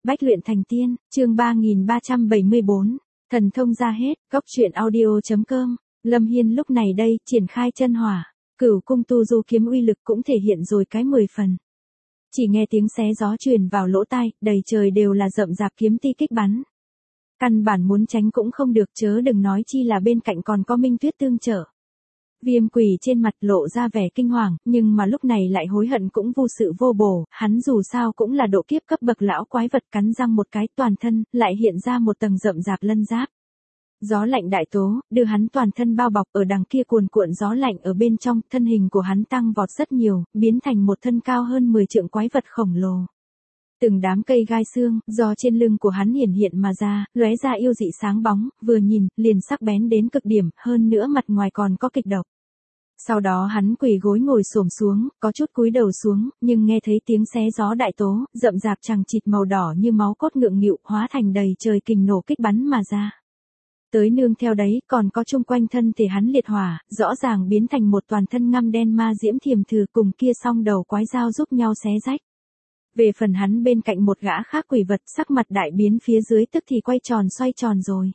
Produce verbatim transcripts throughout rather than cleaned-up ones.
Bách luyện thành tiên, chương ba nghìn ba trăm bảy mươi bốn, thần thông ra hết, góc truyện audio chấm com. Lâm Hiên lúc này đây, triển khai chân hỏa, Cửu cung tu du kiếm uy lực cũng thể hiện rồi cái mười phần. Chỉ nghe tiếng xé gió truyền vào lỗ tai, đầy trời đều là rậm rạp kiếm ti kích bắn. Căn bản muốn tránh cũng không được, chớ đừng nói chi là bên cạnh còn có Minh Tuyết tương trợ. Viêm Quỷ trên mặt lộ ra vẻ kinh hoàng, nhưng mà lúc này lại hối hận cũng vô sự vô bổ, hắn dù sao cũng là độ kiếp cấp bậc lão quái vật, cắn răng một cái, toàn thân lại hiện ra một tầng rậm rạp lân giáp. Gió lạnh đại tố, đưa hắn toàn thân bao bọc, ở đằng kia cuồn cuộn gió lạnh ở bên trong, thân hình của hắn tăng vọt rất nhiều, biến thành một thân cao hơn mười trượng quái vật khổng lồ. Từng đám cây gai xương, do trên lưng của hắn hiển hiện mà ra, lóe ra yêu dị sáng bóng, vừa nhìn, liền sắc bén đến cực điểm, hơn nữa mặt ngoài còn có kịch độc. Sau đó hắn quỳ gối ngồi xổm xuống, có chút cúi đầu xuống, nhưng nghe thấy tiếng xé gió đại tố, rậm rạp chằng chịt màu đỏ như máu cốt ngượng nghịu, hóa thành đầy trời kình nổ kích bắn mà ra. Tới nương theo đấy, còn có chung quanh thân thể hắn liệt hỏa, rõ ràng biến thành một toàn thân ngăm đen ma diễm thiềm thử, cùng kia song đầu quái dao giúp nhau xé rách. Về phần hắn bên cạnh một gã khác quỷ vật, sắc mặt đại biến, phía dưới tức thì quay tròn xoay tròn rồi.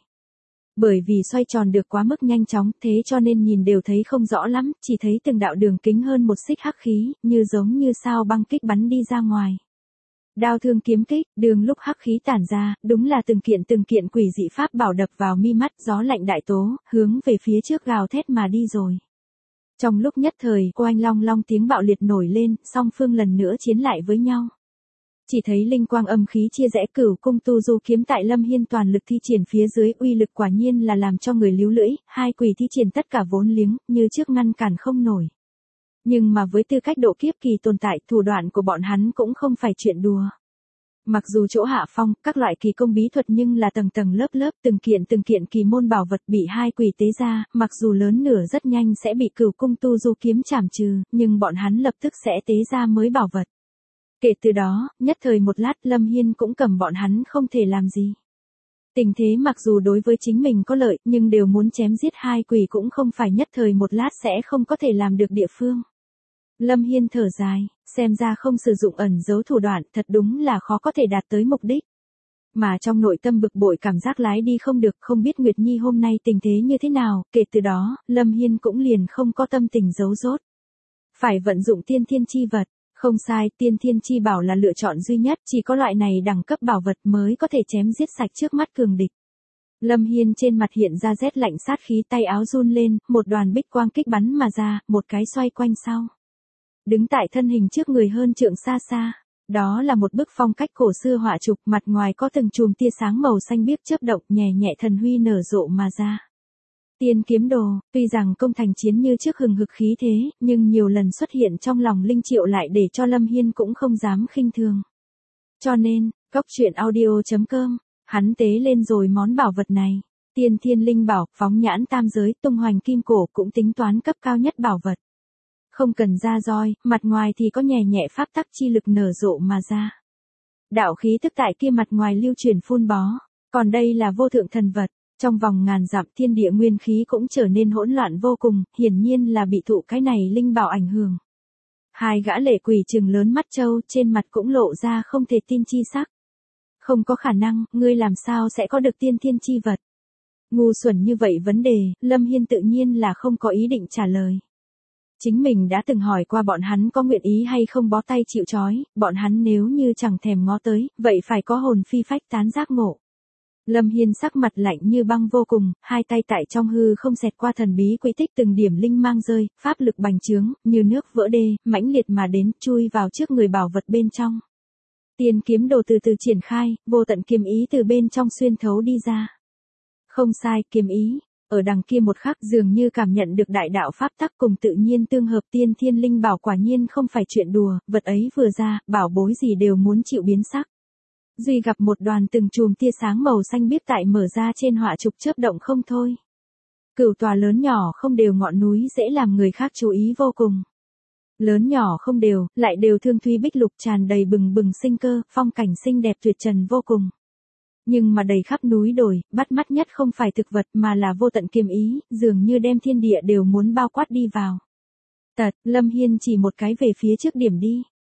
Bởi vì xoay tròn được quá mức nhanh chóng, thế cho nên nhìn đều thấy không rõ lắm, chỉ thấy từng đạo đường kính hơn một xích hắc khí, như giống như sao băng kích bắn đi ra ngoài. Đao thương kiếm kích, đường lúc hắc khí tản ra, đúng là từng kiện từng kiện quỷ dị pháp bảo đập vào mi mắt, gió lạnh đại tố, hướng về phía trước gào thét mà đi rồi. Trong lúc nhất thời, oanh long long tiếng bạo liệt nổi lên, song phương lần nữa chiến lại với nhau. Chỉ thấy linh quang âm khí chia rẽ, Cửu cung tu du kiếm tại Lâm Hiên toàn lực thi triển phía dưới, uy lực quả nhiên là làm cho người líu lưỡi, hai quỷ thi triển tất cả vốn liếng, như trước ngăn cản không nổi. Nhưng mà với tư cách độ kiếp kỳ tồn tại, thủ đoạn của bọn hắn cũng không phải chuyện đùa. Mặc dù chỗ hạ phong, các loại kỳ công bí thuật, nhưng là tầng tầng lớp lớp, từng kiện từng kiện kỳ môn bảo vật bị hai quỷ tế ra, mặc dù lớn nửa rất nhanh sẽ bị Cửu cung tu du kiếm trảm trừ, nhưng bọn hắn lập tức sẽ tế ra mới bảo vật. Kể từ đó, nhất thời một lát, Lâm Hiên cũng cầm bọn hắn không thể làm gì. Tình thế mặc dù đối với chính mình có lợi, nhưng đều muốn chém giết hai quỷ cũng không phải nhất thời một lát sẽ không có thể làm được địa phương. Lâm Hiên thở dài, xem ra không sử dụng ẩn giấu thủ đoạn, thật đúng là khó có thể đạt tới mục đích. Mà trong nội tâm bực bội, cảm giác lái đi không được, không biết Nguyệt Nhi hôm nay tình thế như thế nào, kể từ đó, Lâm Hiên cũng liền không có tâm tình giấu giốt. Phải vận dụng tiên thiên chi vật. Không sai, tiên thiên chi bảo là lựa chọn duy nhất, chỉ có loại này đẳng cấp bảo vật mới có thể chém giết sạch trước mắt cường địch. Lâm Hiên trên mặt hiện ra rét lạnh sát khí, tay áo run lên, một đoàn bích quang kích bắn mà ra, một cái xoay quanh sau. Đứng tại thân hình trước người hơn trượng xa xa, đó là một bức phong cách cổ xưa họa trục, mặt ngoài có từng chùm tia sáng màu xanh biếc chớp động, nhẹ nhẹ thần huy nở rộ mà ra. Tiên kiếm đồ, tuy rằng công thành chiến như trước hừng hực khí thế, nhưng nhiều lần xuất hiện trong lòng Linh Triệu lại để cho Lâm Hiên cũng không dám khinh thường. Cho nên, góc truyện audio chấm com, hắn tế lên rồi món bảo vật này. Tiên thiên linh bảo, phóng nhãn tam giới, tung hoành kim cổ cũng tính toán cấp cao nhất bảo vật. Không cần ra roi, mặt ngoài thì có nhẹ nhẹ pháp tắc chi lực nở rộ mà ra. Đạo khí tức tại kia mặt ngoài lưu chuyển phun bó, còn đây là vô thượng thần vật. Trong vòng ngàn dặm, thiên địa nguyên khí cũng trở nên hỗn loạn vô cùng, hiển nhiên là bị thụ cái này linh bảo ảnh hưởng. Hai gã lệ quỷ trừng lớn mắt trâu, trên mặt cũng lộ ra không thể tin chi sắc. Không có khả năng, ngươi làm sao sẽ có được tiên thiên chi vật? Ngu xuẩn như vậy vấn đề, Lâm Hiên tự nhiên là không có ý định trả lời. Chính mình đã từng hỏi qua bọn hắn có nguyện ý hay không bó tay chịu trói, bọn hắn nếu như chẳng thèm ngó tới, vậy phải có hồn phi phách tán giác ngộ. Lâm Hiên sắc mặt lạnh như băng vô cùng, hai tay tại trong hư không xẹt qua thần bí quỹ tích, từng điểm linh mang rơi, pháp lực bành trướng, như nước vỡ đê, mãnh liệt mà đến, chui vào trước người bảo vật bên trong. Tiên kiếm đồ từ từ triển khai, vô tận kiếm ý từ bên trong xuyên thấu đi ra. Không sai, kiếm ý, ở đằng kia một khắc dường như cảm nhận được đại đạo pháp tắc cùng tự nhiên tương hợp, tiên thiên linh bảo quả nhiên không phải chuyện đùa, vật ấy vừa ra, bảo bối gì đều muốn chịu biến sắc. Duy gặp một đoàn từng chùm tia sáng màu xanh biếc tại mở ra trên họa trục chớp động không thôi. Cửu tòa lớn nhỏ không đều ngọn núi dễ làm người khác chú ý vô cùng. Lớn nhỏ không đều, lại đều thương thúy bích lục, tràn đầy bừng bừng sinh cơ, phong cảnh xinh đẹp tuyệt trần vô cùng. Nhưng mà đầy khắp núi đồi, bắt mắt nhất không phải thực vật mà là vô tận kiếm ý, dường như đem thiên địa đều muốn bao quát đi vào. Tật, Lâm Hiên chỉ một cái về phía trước điểm đi.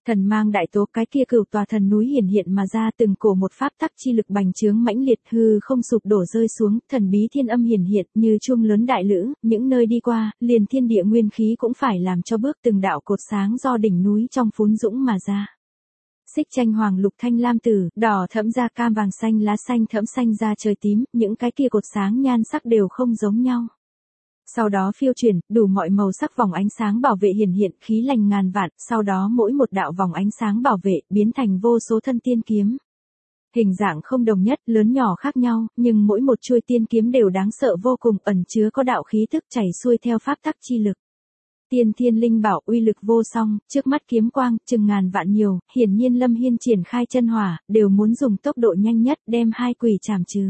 Thần mang đại tố, cái kia cửu tòa thần núi hiển hiện mà ra, từng cổ một pháp tắc chi lực bành trướng mãnh liệt, hư không sụp đổ rơi xuống, thần bí thiên âm hiển hiện như chuông lớn đại lữ, những nơi đi qua, liền thiên địa nguyên khí cũng phải làm cho bước từng đạo cột sáng do đỉnh núi trong phún dũng mà ra. Xích tranh hoàng lục thanh lam tử, đỏ thẫm da cam vàng xanh lá xanh thẫm xanh da trời tím, những cái kia cột sáng nhan sắc đều không giống nhau. Sau đó phiêu chuyển, đủ mọi màu sắc vòng ánh sáng bảo vệ hiển hiện, khí lành ngàn vạn, sau đó mỗi một đạo vòng ánh sáng bảo vệ, biến thành vô số thân tiên kiếm. Hình dạng không đồng nhất, lớn nhỏ khác nhau, nhưng mỗi một chuôi tiên kiếm đều đáng sợ vô cùng, ẩn chứa có đạo khí tức chảy xuôi theo pháp tắc chi lực. Tiên thiên linh bảo uy lực vô song, trước mắt kiếm quang, chừng ngàn vạn nhiều, hiển nhiên Lâm Hiên triển khai chân hỏa, đều muốn dùng tốc độ nhanh nhất đem hai quỷ trảm trừ.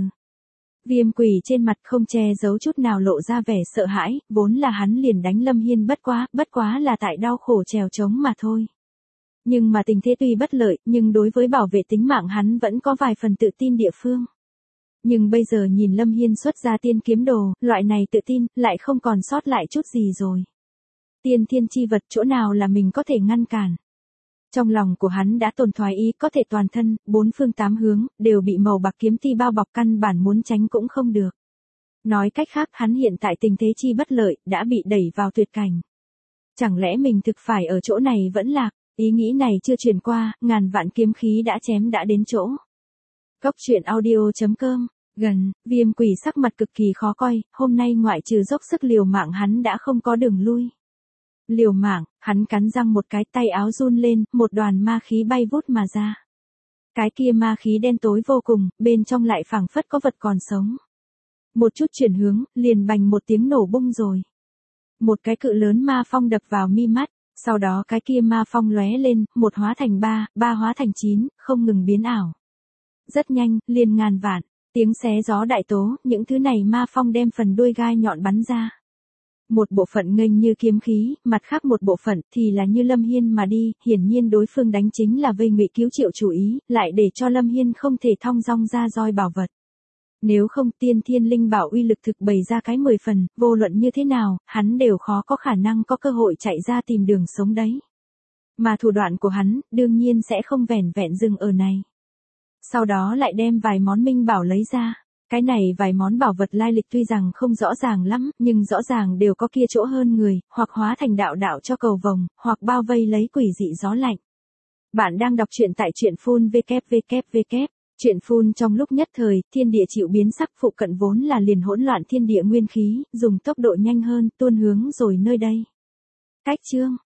Viêm quỷ trên mặt không che giấu chút nào lộ ra vẻ sợ hãi, vốn là hắn liền đánh Lâm Hiên bất quá, bất quá là tại đau khổ trèo trống mà thôi. Nhưng mà tình thế tuy bất lợi, nhưng đối với bảo vệ tính mạng hắn vẫn có vài phần tự tin địa phương. Nhưng bây giờ nhìn Lâm Hiên xuất ra tiên kiếm đồ, loại này tự tin, lại không còn sót lại chút gì rồi. Tiên thiên chi vật chỗ nào là mình có thể ngăn cản. Trong lòng của hắn đã tồn thoái ý có thể toàn thân, bốn phương tám hướng, đều bị màu bạc kiếm ti bao bọc căn bản muốn tránh cũng không được. Nói cách khác hắn hiện tại tình thế chi bất lợi, đã bị đẩy vào tuyệt cảnh. Chẳng lẽ mình thực phải ở chỗ này vẫn lạc, ý nghĩ này chưa truyền qua, ngàn vạn kiếm khí đã chém đã đến chỗ. Cốc truyện audio chấm com, gần, viêm quỷ sắc mặt cực kỳ khó coi, hôm nay ngoại trừ dốc sức liều mạng hắn đã không có đường lui. Liều mạng, hắn cắn răng một cái, tay áo run lên, một đoàn ma khí bay vút mà ra. Cái kia ma khí đen tối vô cùng, bên trong lại phảng phất có vật còn sống. Một chút chuyển hướng, liền bành một tiếng nổ bung rồi. Một cái cự lớn ma phong đập vào mi mắt, sau đó cái kia ma phong lóe lên, một hóa thành ba, ba hóa thành chín, không ngừng biến ảo. Rất nhanh, liền ngàn vạn, tiếng xé gió đại tố, những thứ này ma phong đem phần đuôi gai nhọn bắn ra. Một bộ phận nghênh như kiếm khí, mặt khác một bộ phận thì là như Lâm Hiên mà đi, hiển nhiên đối phương đánh chính là vây ngụy cứu Triệu chủ ý, lại để cho Lâm Hiên không thể thong dong ra roi bảo vật. Nếu không tiên thiên linh bảo uy lực thực bày ra cái mười phần, vô luận như thế nào, hắn đều khó có khả năng có cơ hội chạy ra tìm đường sống đấy. Mà thủ đoạn của hắn, đương nhiên sẽ không vẻn vẹn dừng ở này. Sau đó lại đem vài món minh bảo lấy ra. Cái này vài món bảo vật lai lịch tuy rằng không rõ ràng lắm, nhưng rõ ràng đều có kia chỗ hơn người, hoặc hóa thành đạo đạo cho cầu vồng, hoặc bao vây lấy quỷ dị gió lạnh. Bạn đang đọc truyện tại truyện phun vê kép vê kép vê kép. Truyện phun trong lúc nhất thời, thiên địa chịu biến sắc, phụ cận vốn là liền hỗn loạn thiên địa nguyên khí, dùng tốc độ nhanh hơn, tuôn hướng rồi nơi đây. Cách chương